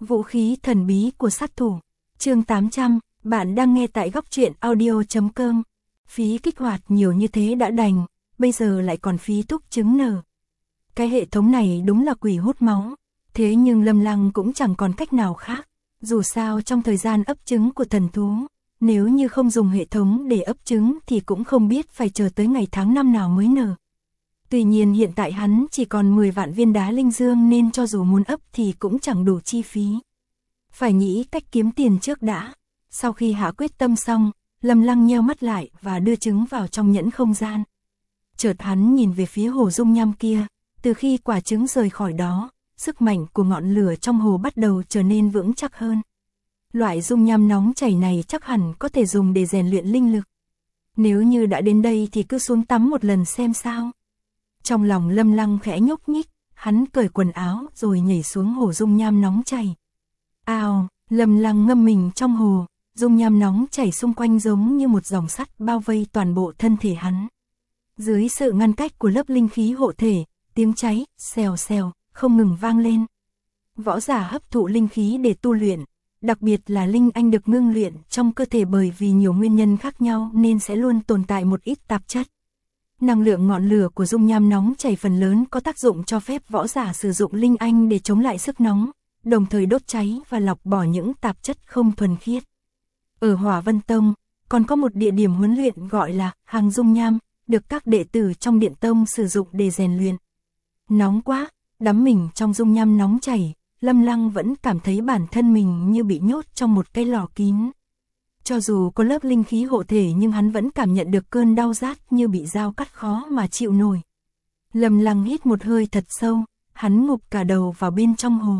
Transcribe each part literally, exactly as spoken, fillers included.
Vũ khí thần bí của sát thủ. Chương tám trăm, bạn đang nghe tại góc truyện audio chấm com. Phí kích hoạt nhiều như thế đã đành, bây giờ lại còn phí túc trứng nở. Cái hệ thống này đúng là quỷ hút máu, thế nhưng Lâm Lăng cũng chẳng còn cách nào khác. Dù sao trong thời gian ấp trứng của thần thú, nếu như không dùng hệ thống để ấp trứng thì cũng không biết phải chờ tới ngày tháng năm nào mới nở. Tuy nhiên hiện tại hắn chỉ còn mười vạn viên đá linh dương nên cho dù muốn ấp thì cũng chẳng đủ chi phí. Phải nghĩ cách kiếm tiền trước đã. Sau khi hạ quyết tâm xong, Lâm Lăng nheo mắt lại và đưa trứng vào trong nhẫn không gian. Chợt hắn nhìn về phía hồ dung nham kia, từ khi quả trứng rời khỏi đó, sức mạnh của ngọn lửa trong hồ bắt đầu trở nên vững chắc hơn. Loại dung nham nóng chảy này chắc hẳn có thể dùng để rèn luyện linh lực. Nếu như đã đến đây thì cứ xuống tắm một lần xem sao. Trong lòng Lâm Lăng khẽ nhúc nhích, hắn cởi quần áo rồi nhảy xuống hồ dung nham nóng chảy. Ào, Lâm Lăng ngâm mình trong hồ, dung nham nóng chảy xung quanh giống như một dòng sắt bao vây toàn bộ thân thể hắn. Dưới sự ngăn cách của lớp linh khí hộ thể, tiếng cháy, xèo xèo, không ngừng vang lên. Võ giả hấp thụ linh khí để tu luyện, đặc biệt là linh anh được ngưng luyện trong cơ thể bởi vì nhiều nguyên nhân khác nhau nên sẽ luôn tồn tại một ít tạp chất. Năng lượng ngọn lửa của dung nham nóng chảy phần lớn có tác dụng cho phép võ giả sử dụng linh anh để chống lại sức nóng, đồng thời đốt cháy và lọc bỏ những tạp chất không thuần khiết. Ở Hỏa Vân Tông, còn có một địa điểm huấn luyện gọi là Hàng Dung Nham, được các đệ tử trong Điện Tông sử dụng để rèn luyện. Nóng quá, đắm mình trong dung nham nóng chảy, Lâm Lăng vẫn cảm thấy bản thân mình như bị nhốt trong một cái lò kín. Cho dù có lớp linh khí hộ thể nhưng hắn vẫn cảm nhận được cơn đau rát như bị dao cắt khó mà chịu nổi. Lâm Lăng hít một hơi thật sâu, hắn ngụp cả đầu vào bên trong hồ.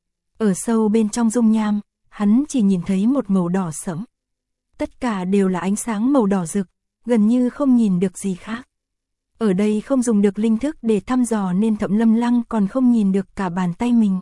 Ở sâu bên trong dung nham, hắn chỉ nhìn thấy một màu đỏ sẫm. Tất cả đều là ánh sáng màu đỏ rực, gần như không nhìn được gì khác. Ở đây không dùng được linh thức để thăm dò nên Thẩm Lâm Lăng còn không nhìn được cả bàn tay mình.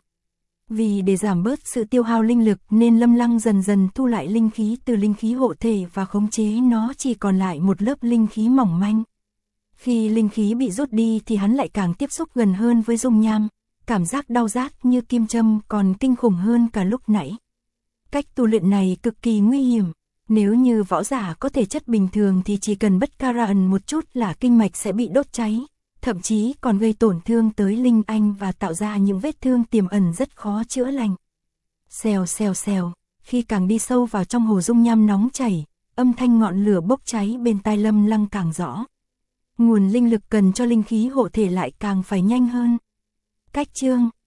Vì để giảm bớt sự tiêu hao linh lực nên Lâm Lăng dần dần thu lại linh khí từ linh khí hộ thể và khống chế nó chỉ còn lại một lớp linh khí mỏng manh. Khi linh khí bị rút đi thì hắn lại càng tiếp xúc gần hơn với dung nham, cảm giác đau rát như kim châm còn kinh khủng hơn cả lúc nãy. Cách tu luyện này cực kỳ nguy hiểm. Nếu như võ giả có thể chất bình thường thì chỉ cần bất Karan một chút là kinh mạch sẽ bị đốt cháy, thậm chí còn gây tổn thương tới linh anh và tạo ra những vết thương tiềm ẩn rất khó chữa lành. Xèo xèo xèo, khi càng đi sâu vào trong hồ dung nham nóng chảy, âm thanh ngọn lửa bốc cháy bên tai Lâm Lăng càng rõ. Nguồn linh lực cần cho linh khí hộ thể lại càng phải nhanh hơn. Cách chương